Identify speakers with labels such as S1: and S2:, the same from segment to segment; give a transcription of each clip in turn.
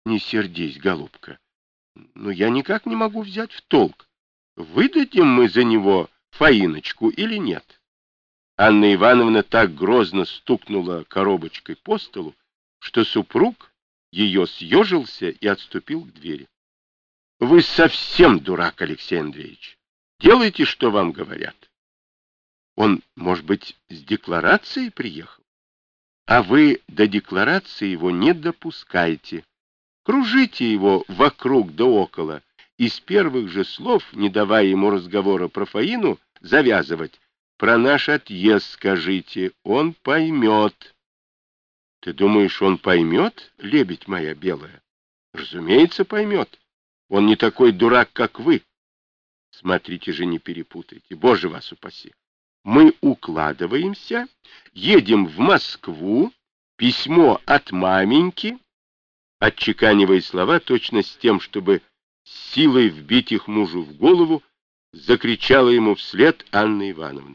S1: Не сердись, голубка, но я никак не могу взять в толк, выдадим мы за него Фаиночку или нет. Анна Ивановна так грозно стукнула коробочкой по столу, что супруг ее съежился и отступил к двери. — Вы совсем дурак, Алексей Андреевич. Делайте, что вам говорят. Он, может быть, с декларацией приехал? А вы до декларации его не допускаете. Кружите его вокруг да около, и с первых же слов, не давая ему разговора про Фаину, завязывать. Про наш отъезд скажите, он поймет. Ты думаешь, он поймет, лебедь моя белая? Разумеется, поймет. Он не такой дурак, как вы. Смотрите же, не перепутайте. Боже вас упаси. Мы укладываемся, едем в Москву, письмо от маменьки, отчеканивая слова точно с тем, чтобы силой вбить их мужу в голову, закричала ему вслед Анна Ивановна.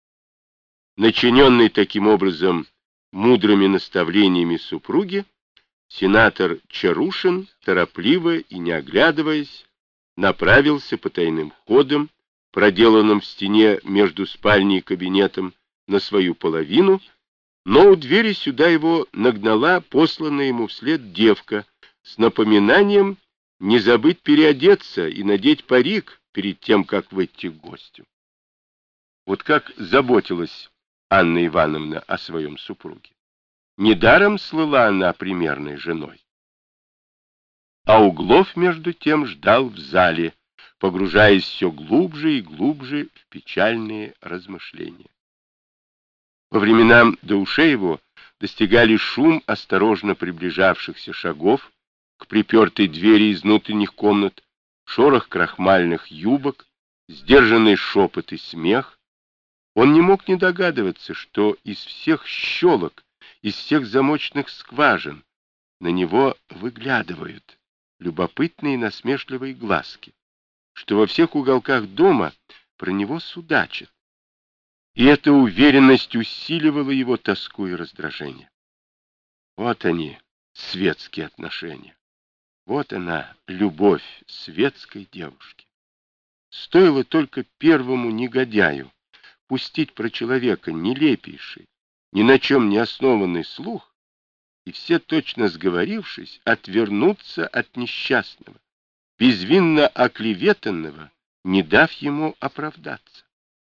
S1: Начиненный таким образом мудрыми наставлениями супруги, сенатор Чарушин, торопливо и не оглядываясь, направился по тайным ходам, проделанным в стене между спальней и кабинетом, на свою половину, но у двери сюда его нагнала посланная ему вслед девка с напоминанием не забыть переодеться и надеть парик перед тем, как выйти к гостю. Вот как заботилась Анна Ивановна о своем супруге. Недаром слыла она примерной женой. А Углов, между тем, ждал в зале, погружаясь все глубже и глубже в печальные размышления. По временам до ушей его достигали шум осторожно приближавшихся шагов к припертой двери из внутренних комнат, шорох крахмальных юбок, сдержанный шепот и смех. Он не мог не догадываться, что из всех щелок, из всех замочных скважин на него выглядывают любопытные и насмешливые глазки, что во всех уголках дома про него судачат. И эта уверенность усиливала его тоску и раздражение. Вот они, светские отношения. Вот она, любовь светской девушки. Стоило только первому негодяю пустить про человека нелепейший, ни на чем не основанный слух, и все, точно сговорившись, отвернутся от несчастного, безвинно оклеветанного, не дав ему оправдаться.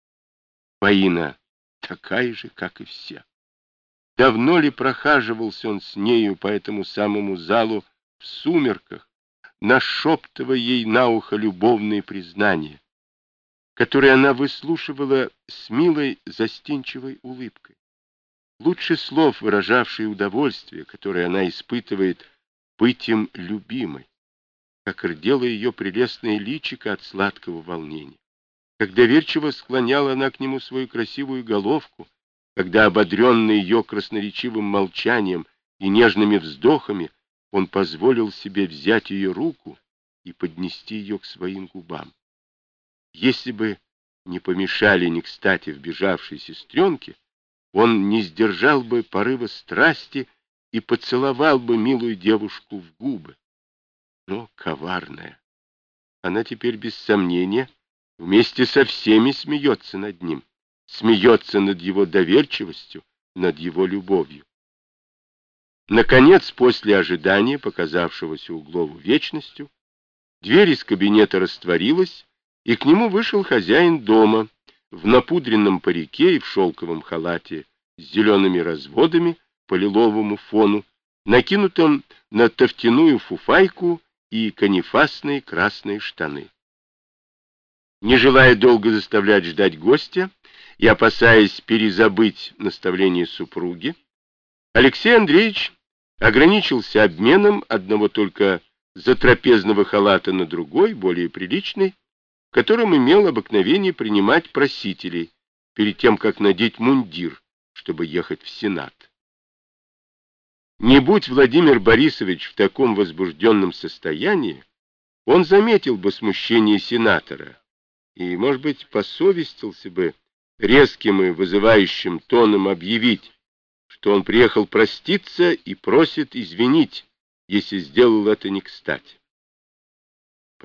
S1: Фаина такая же, как и все. Давно ли прохаживался он с нею по этому самому залу в сумерках, нашептывая ей на ухо любовные признания, которые она выслушивала с милой застенчивой улыбкой. Лучше слов, выражавшие удовольствие, которое она испытывает быть им любимой, как рдело ее прелестное личико от сладкого волнения, как доверчиво склоняла она к нему свою красивую головку, когда, ободренный ее красноречивым молчанием и нежными вздохами, он позволил себе взять ее руку и поднести ее к своим губам. Если бы не помешали не кстати вбежавшей сестренке, он не сдержал бы порыва страсти и поцеловал бы милую девушку в губы. Но коварная. Она теперь, без сомнения, вместе со всеми смеется над ним, смеется над его доверчивостью, над его любовью. Наконец, после ожидания, показавшегося Углову вечностью, дверь из кабинета растворилась, и к нему вышел хозяин дома в напудренном парике и в шелковом халате с зелеными разводами по лиловому фону, накинутом на тофтяную фуфайку и канифасные красные штаны. Не желая долго заставлять ждать гостя и опасаясь перезабыть наставление супруги, Алексей Андреевич ограничился обменом одного только затрапезного халата на другой, более приличный, в котором имел обыкновение принимать просителей перед тем, как надеть мундир, чтобы ехать в Сенат. Не будь Владимир Борисович в таком возбужденном состоянии, он заметил бы смущение сенатора и, может быть, посовестился бы резким и вызывающим тоном объявить, что он приехал проститься и просит извинить если сделал это не кстати.